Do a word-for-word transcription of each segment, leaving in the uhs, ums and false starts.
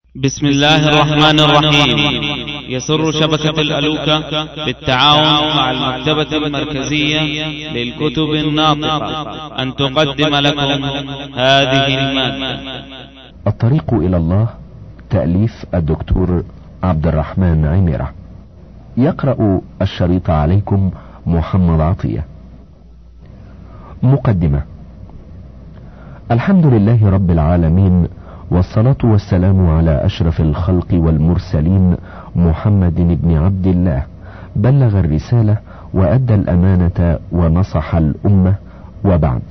بسم الله الرحمن الرحيم. يسر شبكة الألوكة بالتعاون مع المكتبة المركزية للكتب الناطقة أن تقدم لكم هذه المادة. الطريق إلى الله، تأليف الدكتور عبد الرحمن عميرة. يقرأ الشريط عليكم محمد عطية. مقدمة. الحمد لله رب العالمين، والصلاة والسلام على أشرف الخلق والمرسلين محمد بن عبد الله، بلغ الرسالة وأدى الأمانة ونصح الأمة، وبعد.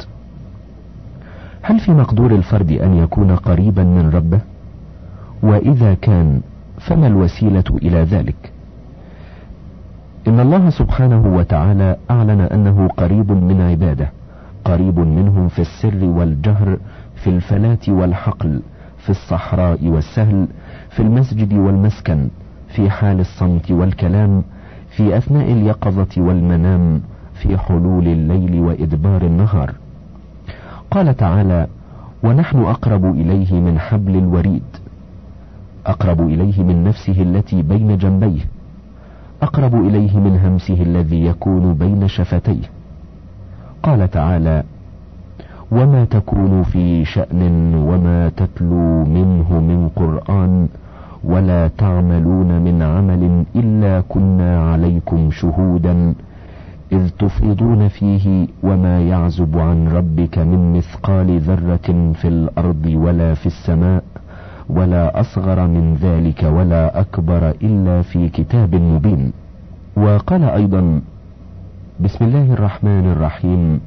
هل في مقدور الفرد أن يكون قريبا من ربه؟ وإذا كان فما الوسيلة إلى ذلك؟ إن الله سبحانه وتعالى أعلن أنه قريب من عباده، قريب منهم في السر والجهر، في الفلاة والحقل، في الصحراء والسهل، في المسجد والمسكن، في حال الصمت والكلام، في أثناء اليقظة والمنام، في حلول الليل وإدبار النهار. قال تعالى: ونحن أقرب إليه من حبل الوريد، أقرب إليه من نفسه التي بين جنبيه، أقرب إليه من همسه الذي يكون بين شفتيه. قال تعالى: وما تكون في شأن وما تتلو منه من قرآن ولا تعملون من عمل إلا كنا عليكم شهودا إذ تفيضون فيه وما يعزب عن ربك من مثقال ذرة في الأرض ولا في السماء ولا أصغر من ذلك ولا أكبر إلا في كتاب مبين. وقال أيضا: بسم الله الرحمن الرحيم،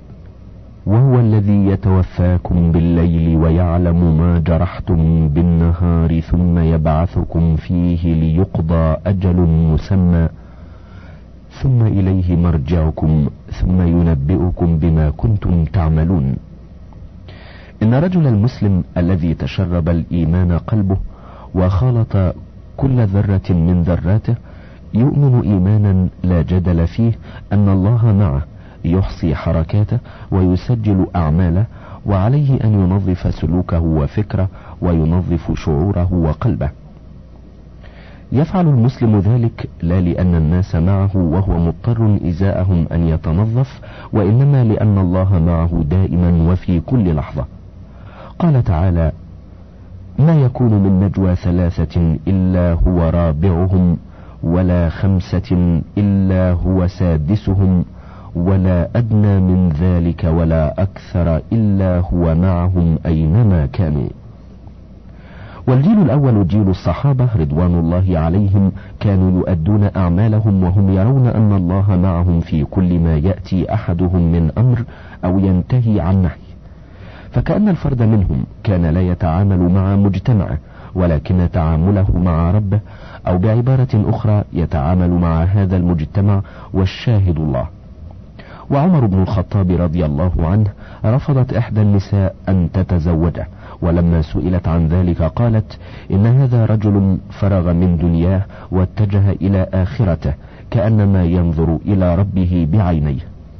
وهو الذي يتوفاكم بالليل ويعلم ما جرحتم بالنهار ثم يبعثكم فيه ليقضى أجل مسمى ثم إليه مرجعكم ثم ينبئكم بما كنتم تعملون. إن رجل المسلم الذي تشرب الإيمان قلبه وخالط كل ذرة من ذراته يؤمن إيمانا لا جدل فيه أن الله معه، يحصي حركاته ويسجل أعماله، وعليه أن ينظف سلوكه وفكره وينظف شعوره وقلبه. يفعل المسلم ذلك لا لأن الناس معه وهو مضطر إزاءهم أن يتنظف، وإنما لأن الله معه دائما وفي كل لحظة. قال تعالى: ما يكون من نجوى ثلاثة إلا هو رابعهم ولا خمسة إلا هو سادسهم ولا أدنى من ذلك ولا أكثر إلا هو معهم أينما كانوا. والجيل الأول جيل الصحابة رضوان الله عليهم كانوا يؤدون أعمالهم وهم يرون أن الله معهم في كل ما يأتي أحدهم من أمر أو ينتهي عن نهي، فكأن الفرد منهم كان لا يتعامل مع مجتمعه ولكن تعامله مع ربه، أو بعبارة أخرى يتعامل مع هذا المجتمع والشاهد الله. وعمر بن الخطاب رضي الله عنه رفضت إحدى النساء أن تتزوجه، ولما سئلت عن ذلك قالت: إن هذا رجل فرغ من دنياه واتجه إلى آخرته كأنما ينظر إلى ربه بعينيه.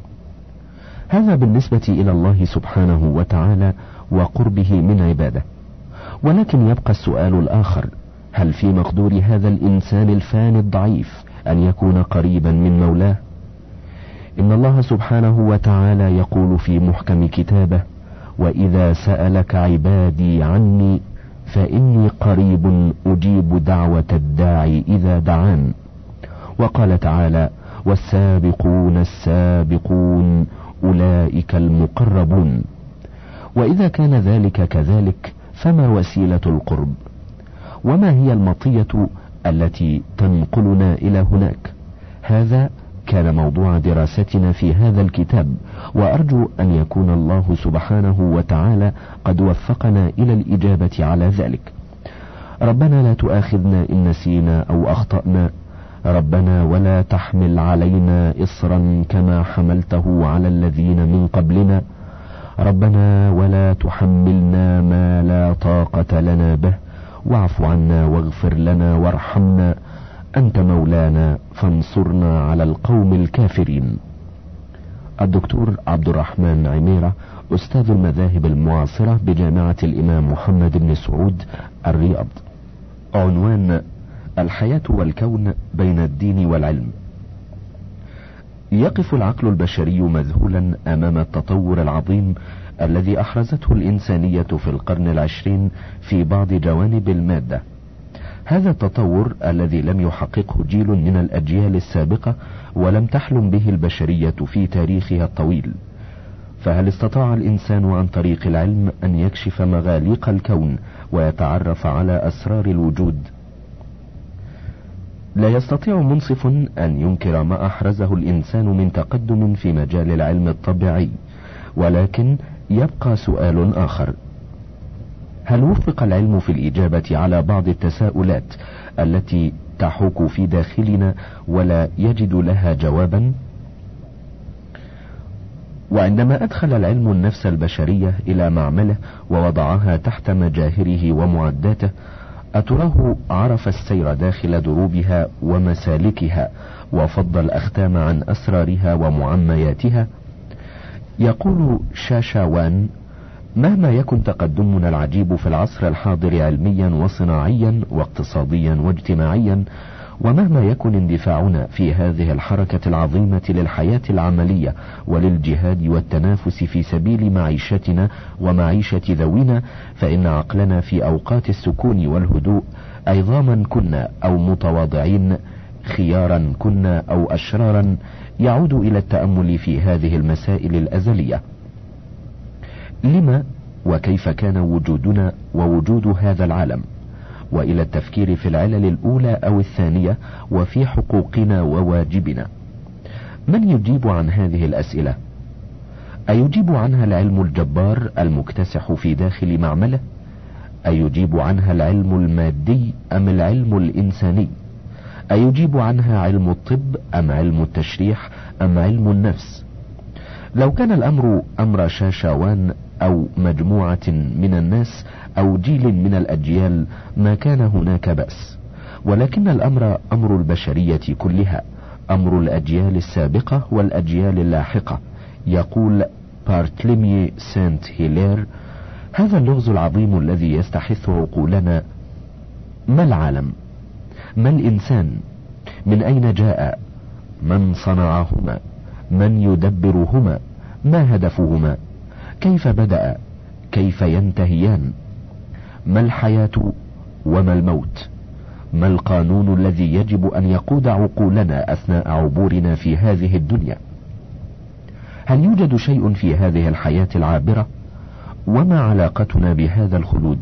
هذا بالنسبة إلى الله سبحانه وتعالى وقربه من عباده. ولكن يبقى السؤال الآخر: هل في مقدور هذا الإنسان الفاني الضعيف أن يكون قريبا من مولاه؟ إن الله سبحانه وتعالى يقول في محكم كتابه: وإذا سألك عبادي عني فإني قريب أجيب دعوة الداعي إذا دعان. وقال تعالى: والسابقون السابقون أولئك المقربون. وإذا كان ذلك كذلك فما وسيلة القرب؟ وما هي المطية التي تنقلنا إلى هناك؟ هذا كان موضوع دراستنا في هذا الكتاب، وأرجو أن يكون الله سبحانه وتعالى قد وفقنا إلى الإجابة على ذلك. ربنا لا تؤاخذنا إن نسينا أو أخطأنا، ربنا ولا تحمل علينا إصرا كما حملته على الذين من قبلنا، ربنا ولا تحملنا ما لا طاقة لنا به، واعف عنا واغفر لنا وارحمنا، أنت مولانا فانصرنا على القوم الكافرين. الدكتور عبد الرحمن عميرة، أستاذ المذاهب المعاصرة بجامعة الإمام محمد بن سعود، الرياض. عنوان: الحياة والكون بين الدين والعلم. يقف العقل البشري مذهولا امام التطور العظيم الذي احرزته الانسانية في القرن العشرين في بعض جوانب المادة. هذا التطور الذي لم يحققه جيل من الاجيال السابقة ولم تحلم به البشرية في تاريخها الطويل. فهل استطاع الانسان عن طريق العلم ان يكشف مغاليق الكون ويتعرف على اسرار الوجود؟ لا يستطيع منصف ان ينكر ما احرزه الانسان من تقدم في مجال العلم الطبيعي، ولكن يبقى سؤال اخر: هل وفق العلم في الاجابة على بعض التساؤلات التي تحوك في داخلنا ولا يجد لها جوابا؟ وعندما ادخل العلم النفس البشرية الى معمله ووضعها تحت مجاهره ومعداته، أتراه عرف السير داخل دروبها ومسالكها وفض الأختام عن أسرارها ومعمياتها؟ يقول شاشاوان: مهما يكن تقدمنا العجيب في العصر الحاضر علميا وصناعيا واقتصاديا واجتماعيا، ومهما يكن اندفاعنا في هذه الحركة العظيمة للحياة العملية وللجهاد والتنافس في سبيل معيشتنا ومعيشة ذوينا، فإن عقلنا في أوقات السكون والهدوء عظاما كنا أو متواضعين، خيارا كنا أو أشرارا، يعود إلى التأمل في هذه المسائل الأزلية. لما وكيف كان وجودنا ووجود هذا العالم؟ وإلى التفكير في العلل الأولى أو الثانية وفي حقوقنا وواجبنا. من يجيب عن هذه الأسئلة؟ أيجيب عنها العلم الجبار المكتسح في داخل معمله؟ أيجيب عنها العلم المادي أم العلم الإنساني؟ أيجيب عنها علم الطب أم علم التشريح أم علم النفس؟ لو كان الأمر أمر شاشاوان أو مجموعة من الناس أو جيل من الأجيال ما كان هناك بأس، ولكن الأمر أمر البشرية كلها، أمر الأجيال السابقة والأجيال اللاحقة. يقول بارتليمي سانت هيلير: هذا اللغز العظيم الذي يستحث عقولنا: ما العالم؟ ما الإنسان؟ من أين جاء؟ من صنعهما؟ من يدبرهما؟ ما هدفهما؟ كيف بدأ؟ كيف ينتهيان؟ ما الحياة وما الموت؟ ما القانون الذي يجب أن يقود عقولنا أثناء عبورنا في هذه الدنيا؟ هل يوجد شيء في هذه الحياة العابرة؟ وما علاقتنا بهذا الخلود؟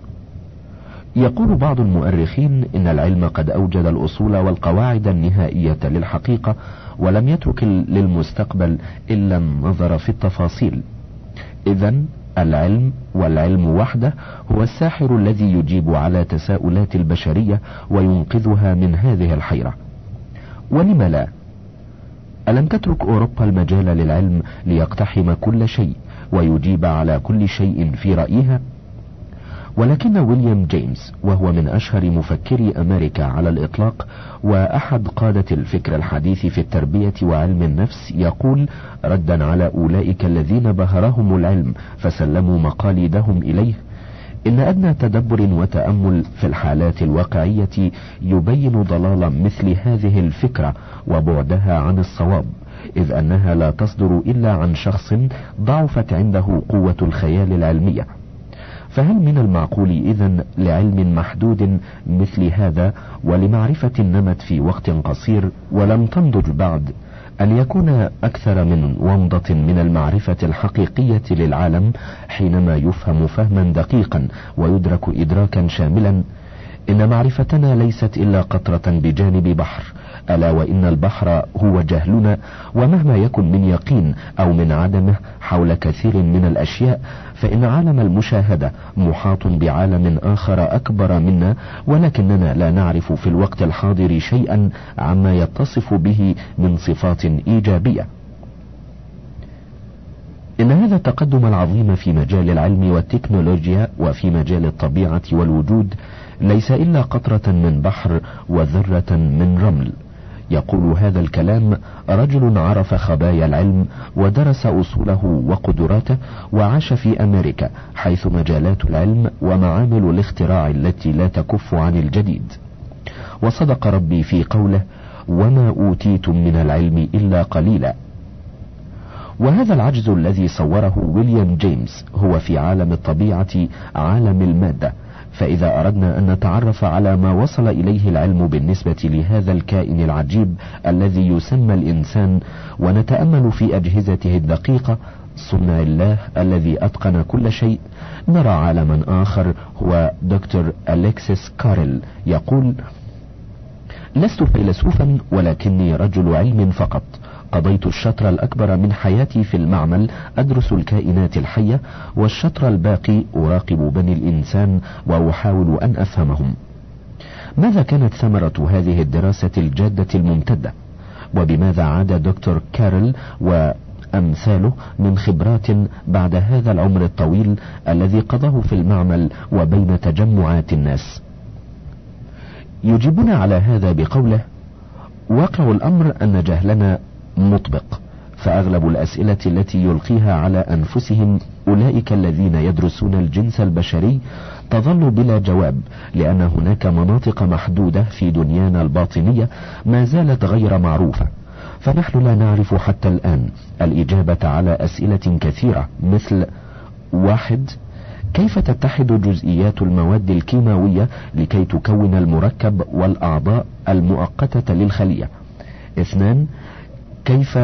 يقول بعض المؤرخين إن العلم قد أوجد الأصول والقواعد النهائية للحقيقة، ولم يترك للمستقبل إلا النظر في التفاصيل. إذن العلم والعلم وحده هو الساحر الذي يجيب على تساؤلات البشرية وينقذها من هذه الحيرة. ولم لا؟ ألم تترك أوروبا المجال للعلم ليقتحم كل شيء ويجيب على كل شيء في رأيها؟ ولكن ويليام جيمس، وهو من أشهر مفكري أمريكا على الإطلاق وأحد قادة الفكر الحديث في التربية وعلم النفس، يقول ردا على أولئك الذين بهرهم العلم فسلموا مقاليدهم إليه: إن أدنى تدبر وتأمل في الحالات الواقعية يبين ضلال مثل هذه الفكرة وبعدها عن الصواب، إذ أنها لا تصدر إلا عن شخص ضعفت عنده قوة الخيال العلمية. فهل من المعقول إذن لعلم محدود مثل هذا ولمعرفة نمت في وقت قصير ولم تنضج بعد أن يكون أكثر من ومضة من المعرفة الحقيقية للعالم حينما يفهم فهما دقيقا ويدرك إدراكا شاملا؟ إن معرفتنا ليست إلا قطرة بجانب بحر، ألا وإن البحر هو جهلنا، ومهما يكن من يقين أو من عدمه حول كثير من الأشياء، فإن عالم المشاهدة محاط بعالم آخر أكبر منا، ولكننا لا نعرف في الوقت الحاضر شيئا عما يتصف به من صفات إيجابية. إن هذا التقدم العظيم في مجال العلم والتكنولوجيا وفي مجال الطبيعة والوجود ليس إلا قطرة من بحر وذرة من رمل. يقول هذا الكلام رجل عرف خبايا العلم ودرس أصوله وقدراته وعاش في أمريكا، حيث مجالات العلم ومعامل الاختراع التي لا تكف عن الجديد. وصدق ربي في قوله: وما أوتيتم من العلم إلا قليلا. وهذا العجز الذي صوره ويليام جيمس هو في عالم الطبيعة عالم المادة. فإذا أردنا أن نتعرف على ما وصل إليه العلم بالنسبة لهذا الكائن العجيب الذي يسمى الإنسان، ونتأمل في أجهزته الدقيقة صنع الله الذي أتقن كل شيء، نرى عالما آخر هو دكتور أليكسيس كارل يقول: لست فيلسوفا ولكني رجل علم فقط. قضيت الشطر الأكبر من حياتي في المعمل أدرس الكائنات الحية، والشطر الباقي أراقب بني الإنسان وأحاول أن أفهمهم. ماذا كانت ثمرة هذه الدراسة الجادة الممتدة؟ وبماذا عاد دكتور كارل وأمثاله من خبرات بعد هذا العمر الطويل الذي قضاه في المعمل وبين تجمعات الناس؟ يجيبنا على هذا بقوله: واقع الأمر أن جهلنا مطبق، فأغلب الأسئلة التي يلقيها على أنفسهم أولئك الذين يدرسون الجنس البشري تظل بلا جواب، لأن هناك مناطق محدودة في دنيانا الباطنية ما زالت غير معروفة. فنحن لا نعرف حتى الآن الإجابة على أسئلة كثيرة، مثل: واحد، كيف تتحد جزئيات المواد الكيماوية لكي تكون المركب والأعضاء المؤقتة للخلية؟ اثنان، كيف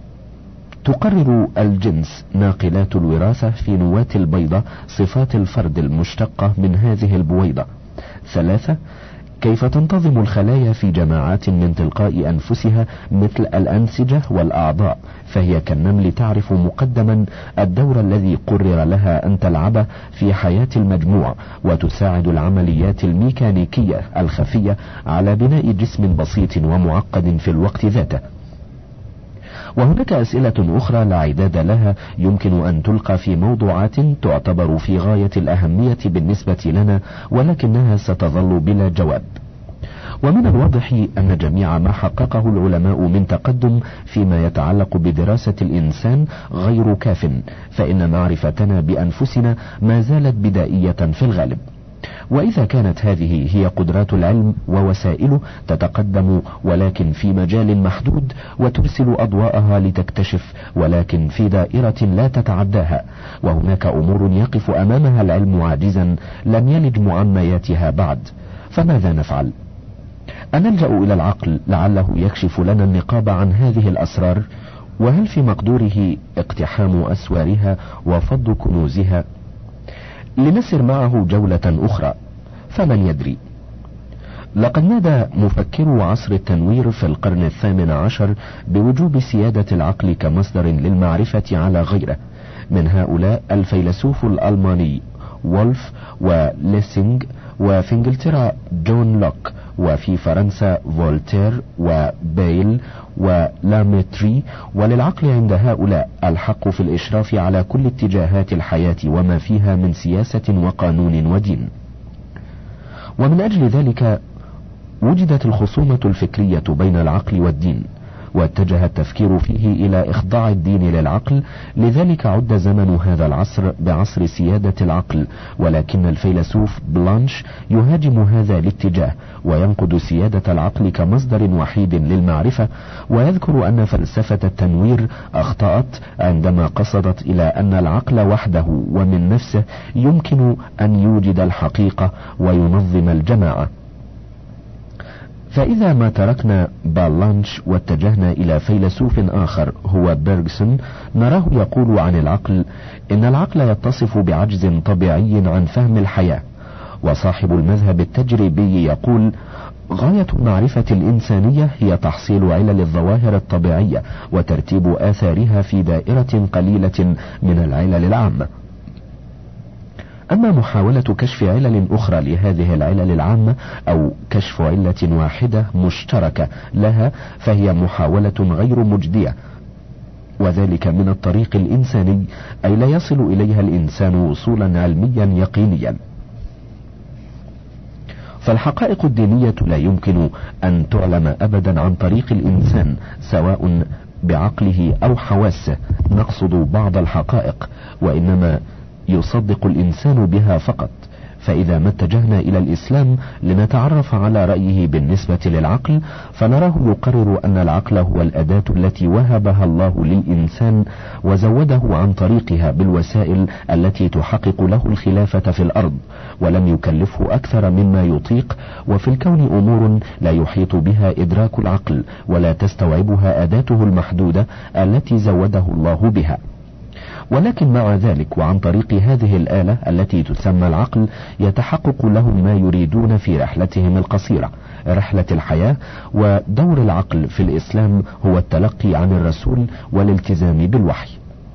تقرر الجنس ناقلات الوراثة في نواة البيضة صفات الفرد المشتقة من هذه البويضة؟ ثلاثة، كيف تنتظم الخلايا في جماعات من تلقاء أنفسها مثل الأنسجة والأعضاء، فهي كالنمل تعرف مقدما الدور الذي قرر لها أن تلعبه في حياة المجموع، وتساعد العمليات الميكانيكية الخفية على بناء جسم بسيط ومعقد في الوقت ذاته. وهناك أسئلة أخرى لا عداد لها يمكن أن تلقى في موضوعات تعتبر في غاية الأهمية بالنسبة لنا، ولكنها ستظل بلا جواب. ومن الواضح أن جميع ما حققه العلماء من تقدم فيما يتعلق بدراسة الإنسان غير كاف، فإن معرفتنا بأنفسنا ما زالت بدائية في الغالب. وإذا كانت هذه هي قدرات العلم ووسائله تتقدم ولكن في مجال محدود، وترسل أضواءها لتكتشف ولكن في دائرة لا تتعداها، وهناك أمور يقف أمامها العلم عاجزا لم يلج معمياتها بعد، فماذا نفعل؟ أنلجأ إلى العقل لعله يكشف لنا النقاب عن هذه الأسرار؟ وهل في مقدوره اقتحام أسوارها وفض كنوزها؟ لنسر معه جولة أخرى، فمن يدري. لقد نادى مفكرو عصر التنوير في القرن الثامن عشر بوجوب سيادة العقل كمصدر للمعرفة على غيره. من هؤلاء الفيلسوف الألماني وولف وليسينغ، وفي انجلترا جون لوك، وفي فرنسا فولتير وبايل ولاميتري. وللعقل عند هؤلاء الحق في الإشراف على كل اتجاهات الحياة وما فيها من سياسة وقانون ودين. ومن أجل ذلك وجدت الخصومة الفكرية بين العقل والدين، واتجه التفكير فيه إلى إخضاع الدين للعقل. لذلك عد زمن هذا العصر بعصر سيادة العقل، ولكن الفيلسوف بلانش يهاجم هذا الاتجاه وينقد سيادة العقل كمصدر وحيد للمعرفة، ويذكر أن فلسفة التنوير أخطأت عندما قصدت إلى أن العقل وحده ومن نفسه يمكن أن يوجد الحقيقة وينظم الجماعة. فإذا ما تركنا بالانش واتجهنا إلى فيلسوف آخر هو بيرغسون، نراه يقول عن العقل إن العقل يتصف بعجز طبيعي عن فهم الحياة. وصاحب المذهب التجريبي يقول: غاية المعرفة الإنسانية هي تحصيل علل الظواهر الطبيعية وترتيب آثارها في دائرة قليلة من العلل العامة. أما محاولة كشف علل أخرى لهذه العلل العامة أو كشف علة واحدة مشتركة لها فهي محاولة غير مجدية، وذلك من الطريق الإنساني، أي لا يصل إليها الإنسان وصولا علميا يقينيا. فالحقائق الدينية لا يمكن أن تعلم أبدا عن طريق الإنسان سواء بعقله أو حواسه، نقصد بعض الحقائق، وإنما يصدق الإنسان بها فقط. فإذا ما اتجهنا إلى الإسلام لنتعرف على رأيه بالنسبة للعقل، فنراه يقرر أن العقل هو الأداة التي وهبها الله للإنسان وزوده عن طريقها بالوسائل التي تحقق له الخلافة في الأرض، ولم يكلفه أكثر مما يطيق. وفي الكون أمور لا يحيط بها إدراك العقل ولا تستوعبها أداته المحدودة التي زوده الله بها. ولكن مع ذلك وعن طريق هذه الآلة التي تسمى العقل يتحقق لهم ما يريدون في رحلتهم القصيرة، رحلة الحياة. ودور العقل في الإسلام هو التلقي عن الرسول والالتزام بالوحي.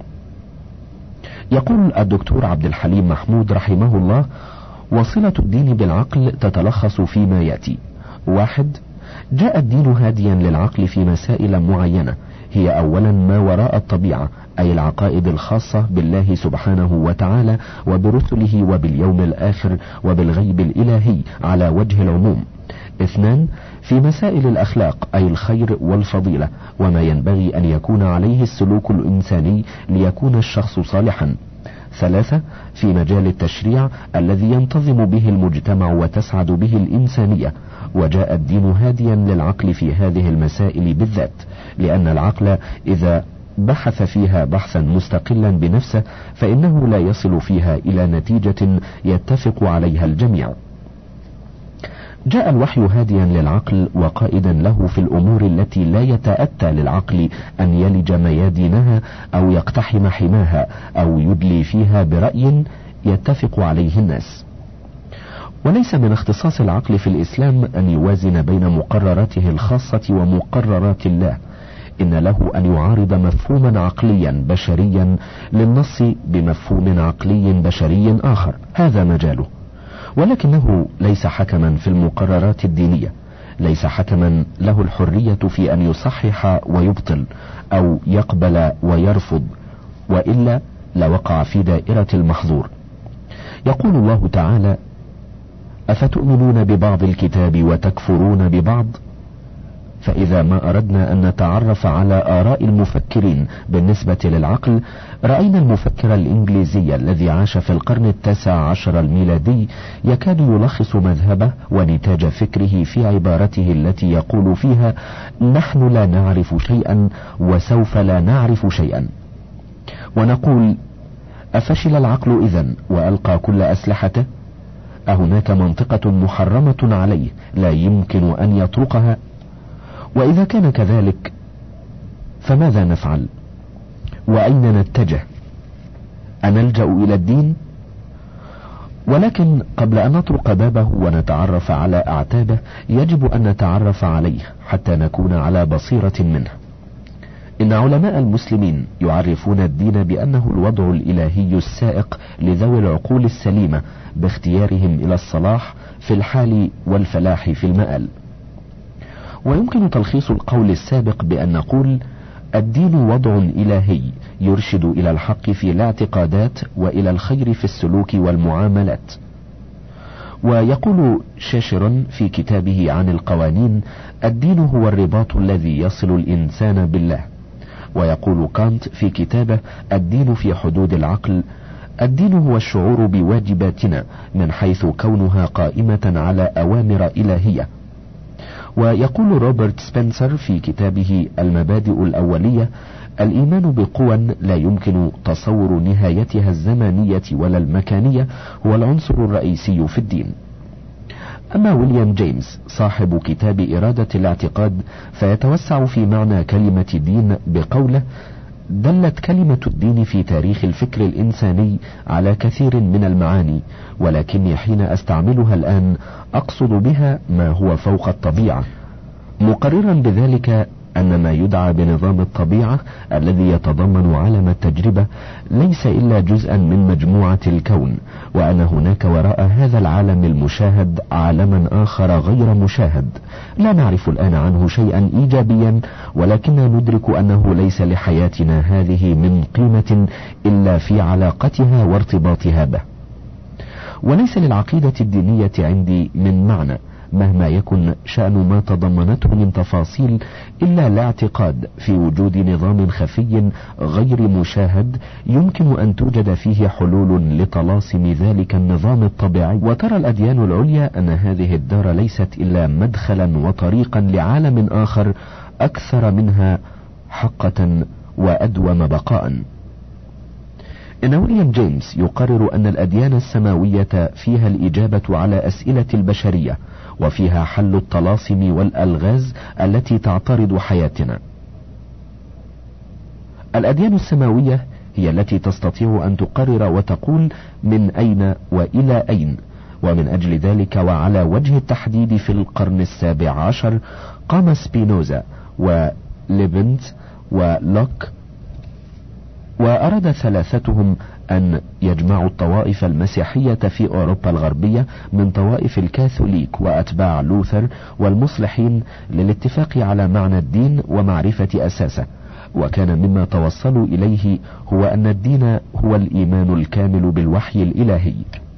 يقول الدكتور عبد الحليم محمود رحمه الله: وصلة الدين بالعقل تتلخص فيما يأتي: واحد، جاء الدين هاديا للعقل في مسائل معينة، هي أولا ما وراء الطبيعة، أي العقائد الخاصة بالله سبحانه وتعالى وبرسله وباليوم الآخر وبالغيب الإلهي على وجه العموم. اثنان، في مسائل الأخلاق، أي الخير والفضيلة وما ينبغي أن يكون عليه السلوك الإنساني ليكون الشخص صالحا. ثلاثة، في مجال التشريع الذي ينتظم به المجتمع وتسعد به الإنسانية، وجاء الدين هاديا للعقل في هذه المسائل بالذات، لأن العقل إذا بحث فيها بحثا مستقلا بنفسه فإنه لا يصل فيها إلى نتيجة يتفق عليها الجميع. جاء الوحي هاديا للعقل وقائدا له في الأمور التي لا يتأتى للعقل أن يلج ميادينها أو يقتحم حماها أو يدلي فيها برأي يتفق عليه الناس. وليس من اختصاص العقل في الإسلام أن يوازن بين مقرراته الخاصة ومقررات الله، إن له أن يعارض مفهوما عقليا بشريا للنص بمفهوم عقلي بشري آخر، هذا مجاله. ولكنه ليس حكما في المقررات الدينية، ليس حكما له الحرية في أن يصحح ويبطل أو يقبل ويرفض، وإلا لوقع في دائرة المحظور. يقول الله تعالى: أفتؤمنون ببعض الكتاب وتكفرون ببعض؟ فإذا ما أردنا أن نتعرف على آراء المفكرين بالنسبة للعقل، رأينا المفكر الإنجليزي الذي عاش في القرن التاسع عشر الميلادي يكاد يلخص مذهبه ونتاج فكره في عبارته التي يقول فيها: نحن لا نعرف شيئا وسوف لا نعرف شيئا. ونقول: أفشل العقل إذن وألقى كل أسلحته؟ أهناك منطقة محرمة عليه لا يمكن أن يطرقها؟ وإذا كان كذلك فماذا نفعل؟ وأين نتجه؟ أنلجأ إلى الدين؟ ولكن قبل أن نطرق بابه ونتعرف على أعتابه يجب أن نتعرف عليه حتى نكون على بصيرة منه. إن علماء المسلمين يعرفون الدين بأنه الوضع الإلهي السائق لذوي العقول السليمة باختيارهم إلى الصلاح في الحال والفلاح في المآل. ويمكن تلخيص القول السابق بأن نقول: الدين وضع إلهي يرشد إلى الحق في الاعتقادات وإلى الخير في السلوك والمعاملات. ويقول شاشر في كتابه عن القوانين: الدين هو الرباط الذي يصل الإنسان بالله. ويقول كانت في كتابه الدين في حدود العقل: الدين هو الشعور بواجباتنا من حيث كونها قائمة على أوامر إلهية. ويقول روبرت سبنسر في كتابه المبادئ الأولية: الإيمان بقوى لا يمكن تصور نهايتها الزمانية ولا المكانية هو العنصر الرئيسي في الدين. أما ويليام جيمس صاحب كتاب إرادة الاعتقاد فيتوسع في معنى كلمة دين بقوله: دلت كلمة الدين في تاريخ الفكر الإنساني على كثير من المعاني، ولكني حين أستعملها الآن أقصد بها ما هو فوق الطبيعة، مقررا بذلك أن ما يدعى بنظام الطبيعة الذي يتضمن عالم التجربة ليس إلا جزءا من مجموعة الكون، وأن هناك وراء هذا العالم المشاهد عالما آخر غير مشاهد لا نعرف الآن عنه شيئا إيجابيا، ولكننا ندرك أنه ليس لحياتنا هذه من قيمة إلا في علاقتها وارتباطها به. وليس للعقيدة الدينية عندي من معنى مهما يكن شأن ما تضمنته من تفاصيل، إلا الاعتقاد في وجود نظام خفي غير مشاهد يمكن أن توجد فيه حلول لطلاسم ذلك النظام الطبيعي. وترى الأديان العليا أن هذه الدار ليست إلا مدخلا وطريقا لعالم آخر أكثر منها حقة وأدوم بقاء. إن ويليام جيمس يقرر أن الأديان السماوية فيها الإجابة على أسئلة البشرية، وفيها حل الطلاسم والألغاز التي تعترض حياتنا. الأديان السماوية هي التي تستطيع أن تقرر وتقول من أين وإلى أين. ومن أجل ذلك وعلى وجه التحديد في القرن السابع عشر قام سبينوزا وليبنت ولوك، وأراد ثلاثتهم أن يجمعوا الطوائف المسيحية في أوروبا الغربية من طوائف الكاثوليك وأتباع لوثر والمصلحين للاتفاق على معنى الدين ومعرفة أساسه. وكان مما توصلوا إليه هو أن الدين هو الإيمان الكامل بالوحي الإلهي.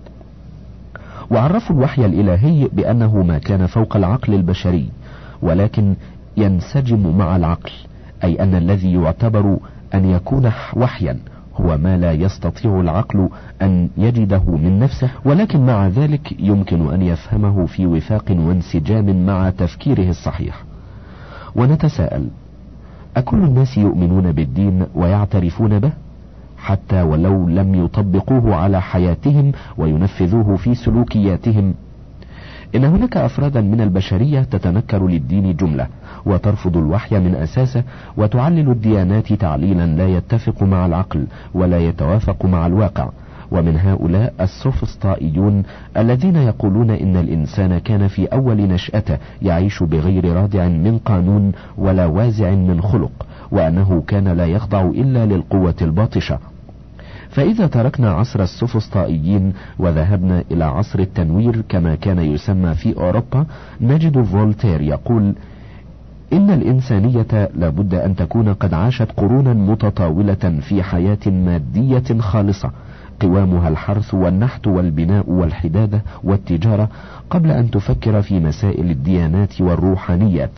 وعرفوا الوحي الإلهي بأنه ما كان فوق العقل البشري ولكن ينسجم مع العقل، أي أن الذي يعتبر أن يكون وحيا هو ما لا يستطيع العقل أن يجده من نفسه، ولكن مع ذلك يمكن أن يفهمه في وفاق وانسجام مع تفكيره الصحيح. ونتساءل: أكل الناس يؤمنون بالدين ويعترفون به حتى ولو لم يطبقوه على حياتهم وينفذوه في سلوكياتهم؟ إن هناك أفرادا من البشرية تتنكر للدين جملة وترفض الوحي من أساسه، وتعلل الديانات تعليلا لا يتفق مع العقل ولا يتوافق مع الواقع. ومن هؤلاء السوفسطائيون الذين يقولون إن الإنسان كان في أول نشأته يعيش بغير رادع من قانون ولا وازع من خلق، وأنه كان لا يخضع إلا للقوة الباطشة. فإذا تركنا عصر السوفسطائيين وذهبنا إلى عصر التنوير كما كان يسمى في أوروبا، نجد فولتير يقول: إن الإنسانية لابد أن تكون قد عاشت قرونا متطاولة في حياة مادية خالصة قوامها الحرث والنحت والبناء والحدادة والتجارة قبل أن تفكر في مسائل الديانات والروحانيات.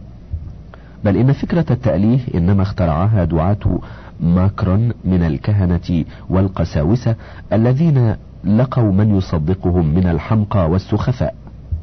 بل إن فكرة التأليه إنما اخترعها دعاة ماكرون من الكهنة والقساوسة الذين لقوا من يصدقهم من الحمقى والسخفاء.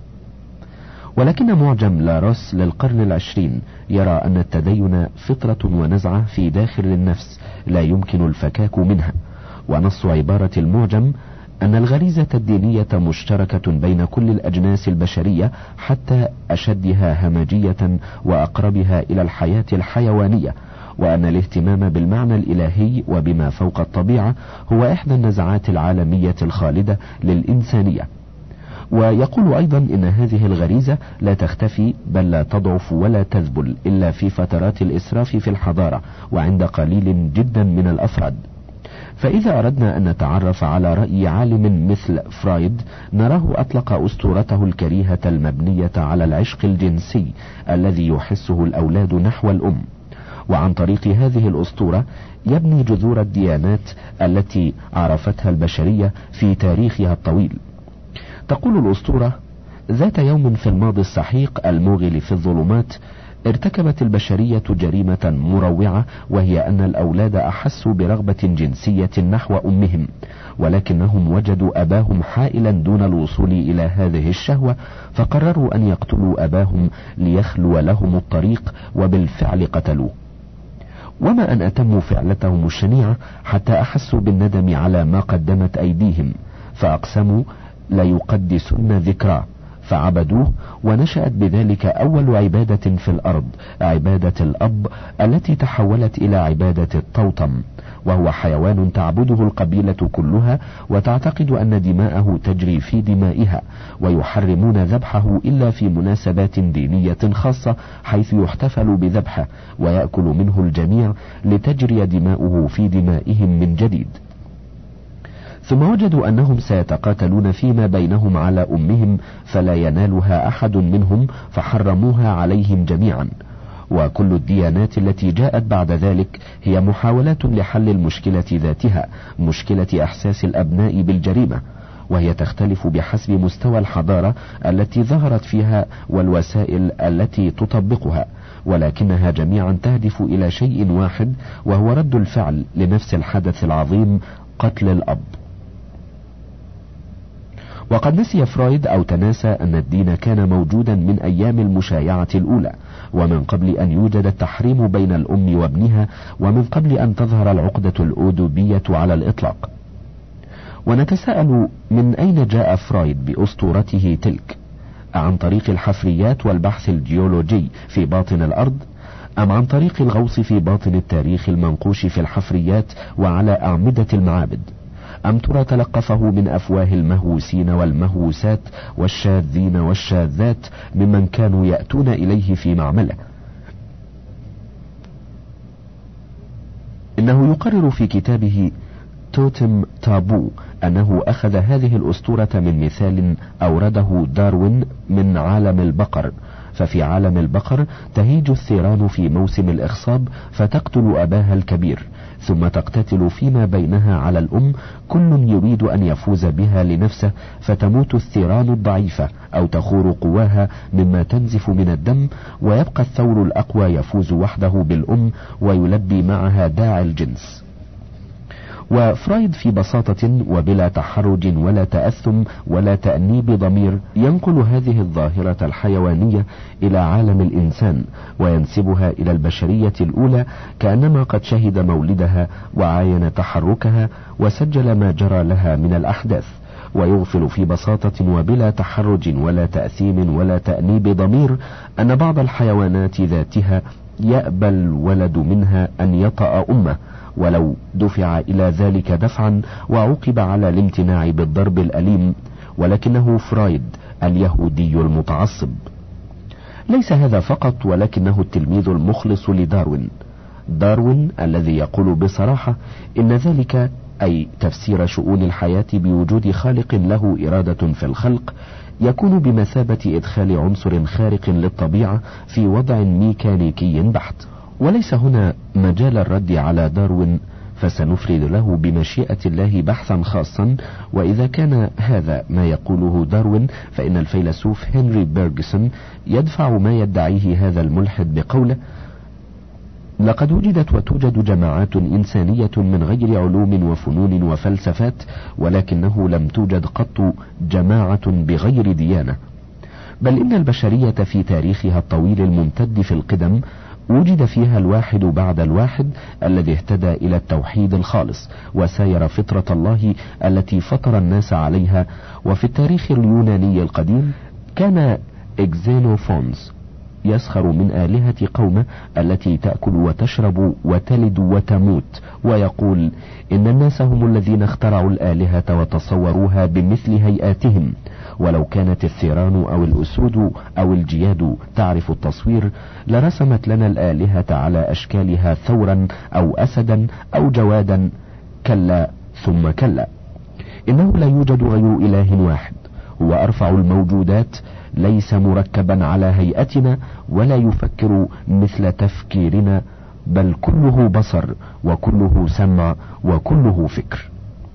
ولكن معجم لاروس للقرن العشرين يرى أن التدين فطرة ونزعة في داخل النفس لا يمكن الفكاك منها. ونص عبارة المعجم أن الغريزة الدينية مشتركة بين كل الأجناس البشرية حتى أشدها همجية وأقربها إلى الحياة الحيوانية، وأن الاهتمام بالمعنى الإلهي وبما فوق الطبيعة هو إحدى النزعات العالمية الخالدة للإنسانية. ويقول أيضا إن هذه الغريزة لا تختفي بل لا تضعف ولا تذبل إلا في فترات الإسراف في الحضارة وعند قليل جدا من الأفراد. فإذا أردنا أن نتعرف على رأي عالم مثل فرويد نراه أطلق أسطورته الكريهة المبنية على العشق الجنسي الذي يحسه الأولاد نحو الأم، وعن طريق هذه الأسطورة يبني جذور الديانات التي عرفتها البشرية في تاريخها الطويل. تقول الأسطورة: ذات يوم في الماضي السحيق الموغل في الظلمات ارتكبت البشرية جريمة مروعة، وهي أن الأولاد أحسوا برغبة جنسية نحو أمهم، ولكنهم وجدوا أباهم حائلا دون الوصول إلى هذه الشهوة، فقرروا أن يقتلوا أباهم ليخلو لهم الطريق، وبالفعل قتلوه. وما أن أتموا فعلتهم الشنيعة حتى أحسوا بالندم على ما قدمت أيديهم، فأقسموا ليقدسن ذكراه، فعبدوه، ونشأت بذلك أول عبادة في الأرض، عبادة الأب التي تحولت إلى عبادة التوطم، وهو حيوان تعبده القبيلة كلها وتعتقد أن دماءه تجري في دمائها، ويحرمون ذبحه إلا في مناسبات دينية خاصة حيث يحتفل بذبحه ويأكل منه الجميع لتجري دماؤه في دمائهم من جديد. ثم وجدوا أنهم سيتقاتلون فيما بينهم على أمهم فلا ينالها أحد منهم، فحرموها عليهم جميعا. وكل الديانات التي جاءت بعد ذلك هي محاولات لحل المشكلة ذاتها، مشكلة إحساس الأبناء بالجريمة. وهي تختلف بحسب مستوى الحضارة التي ظهرت فيها والوسائل التي تطبقها، ولكنها جميعا تهدف إلى شيء واحد، وهو رد الفعل لنفس الحدث العظيم، قتل الأب. وقد نسي فرويد أو تناسى أن الدين كان موجودا من أيام المشايعة الأولى، ومن قبل أن يوجد التحريم بين الأم وابنها، ومن قبل أن تظهر العقدة الأودوبية على الإطلاق. ونتساءل من أين جاء فرويد بأسطورته تلك؟ عن طريق الحفريات والبحث الجيولوجي في باطن الأرض، أم عن طريق الغوص في باطن التاريخ المنقوش في الحفريات وعلى أعمدة المعابد؟ أم ترى تلقفه من أفواه المهووسين والمهووسات والشاذين والشاذات ممن كانوا يأتون إليه في معمله؟ إنه يقرر في كتابه توتم تابو أنه أخذ هذه الأسطورة من مثال أورده داروين من عالم البقر. ففي عالم البقر تهيج الثيران في موسم الإخصاب فتقتل أباها الكبير، ثم تقتتل فيما بينها على الأم، كل يريد أن يفوز بها لنفسه، فتموت الثيران الضعيفة أو تخور قواها مما تنزف من الدم، ويبقى الثور الأقوى يفوز وحده بالأم ويلبي معها داعي الجنس. وفرويد في بساطة وبلا تحرج ولا تأثم ولا تأنيب ضمير ينقل هذه الظاهرة الحيوانية إلى عالم الإنسان، وينسبها إلى البشرية الأولى كأنما قد شهد مولدها وعاين تحركها وسجل ما جرى لها من الأحداث، ويغفل في بساطة وبلا تحرج ولا تأثيم ولا تأنيب ضمير أن بعض الحيوانات ذاتها يأبى الولد منها أن يطأ أمه ولو دفع إلى ذلك دفعا وعوقب على الامتناع بالضرب الأليم، ولكنه فرويد اليهودي المتعصب. ليس هذا فقط، ولكنه التلميذ المخلص لداروين، داروين الذي يقول بصراحة إن ذلك أي تفسير شؤون الحياة بوجود خالق له إرادة في الخلق يكون بمثابة إدخال عنصر خارق للطبيعة في وضع ميكانيكي بحت. وليس هنا مجال الرد على داروين، فسنفرد له بمشيئة الله بحثا خاصا، وإذا كان هذا ما يقوله داروين فإن الفيلسوف هنري بيرغسون يدفع ما يدعيه هذا الملحد بقوله: لقد وجدت وتوجد جماعات إنسانية من غير علوم وفنون وفلسفات، ولكنه لم توجد قط جماعة بغير ديانة، بل إن البشرية في تاريخها الطويل الممتد في القدم وجد فيها الواحد بعد الواحد الذي اهتدى إلى التوحيد الخالص وساير فطرة الله التي فطر الناس عليها. وفي التاريخ اليوناني القديم كان إكزينوفونس يسخر من آلهة قومه التي تأكل وتشرب وتلد وتموت، ويقول إن الناس هم الذين اخترعوا الآلهة وتصوروها بمثل هيئاتهم، ولو كانت الثيران أو الأسود أو الجياد تعرف التصوير لرسمت لنا الآلهة على أشكالها ثورا أو أسدا أو جوادا. كلا ثم كلا، إنه لا يوجد غير إله واحد، هو أرفع الموجودات، ليس مركبا على هيئتنا ولا يفكر مثل تفكيرنا، بل كله بصر وكله سمع وكله فكر.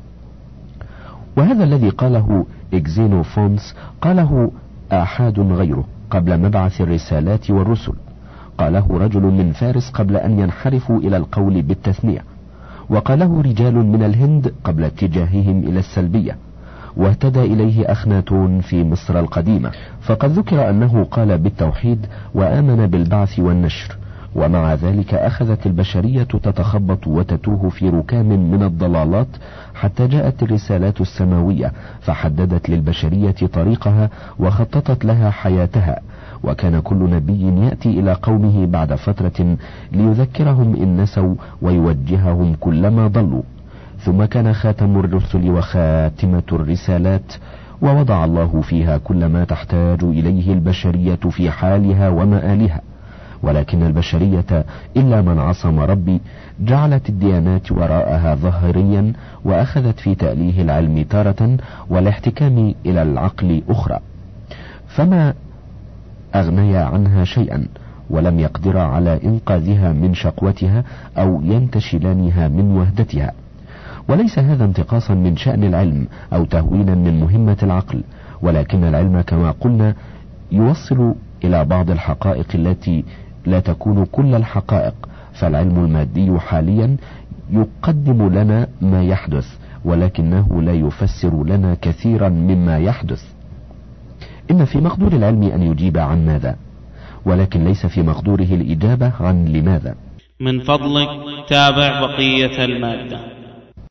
وهذا الذي قاله إكزينوفونس قاله آحاد غيره قبل مبعث الرسالات والرسل، قاله رجل من فارس قبل أن ينحرفوا إلى القول بالتثنية، وقاله رجال من الهند قبل اتجاههم إلى السلبية، واهتدى إليه أخناتون في مصر القديمة، فقد ذكر أنه قال بالتوحيد وآمن بالبعث والنشر، ومع ذلك أخذت البشرية تتخبط وتتوه في ركام من الضلالات حتى جاءت الرسالات السماوية فحددت للبشرية طريقها وخططت لها حياتها. وكان كل نبي يأتي إلى قومه بعد فترة ليذكرهم إن نسوا ويوجههم كلما ضلوا، ثم كان خاتم الرسل وخاتمة الرسالات، ووضع الله فيها كل ما تحتاج إليه البشرية في حالها ومآلها. ولكن البشرية إلا من عصم ربي جعلت الديانات وراءها ظاهريا، وأخذت في تأليه العلم تارة والاحتكام إلى العقل أخرى، فما أغنيا عنها شيئا ولم يقدرا على إنقاذها من شقوتها أو ينتشلانها من وهدتها. وليس هذا انتقاصا من شأن العلم أو تهوينا من مهمة العقل، ولكن العلم كما قلنا يوصل إلى بعض الحقائق التي لا تكون كل الحقائق. فالعلم المادي حاليا يقدم لنا ما يحدث، ولكنه لا يفسر لنا كثيرا مما يحدث. إن في مقدور العلم أن يجيب عن ماذا، ولكن ليس في مقدوره الإجابة عن لماذا. من فضلك تابع بقية المادة.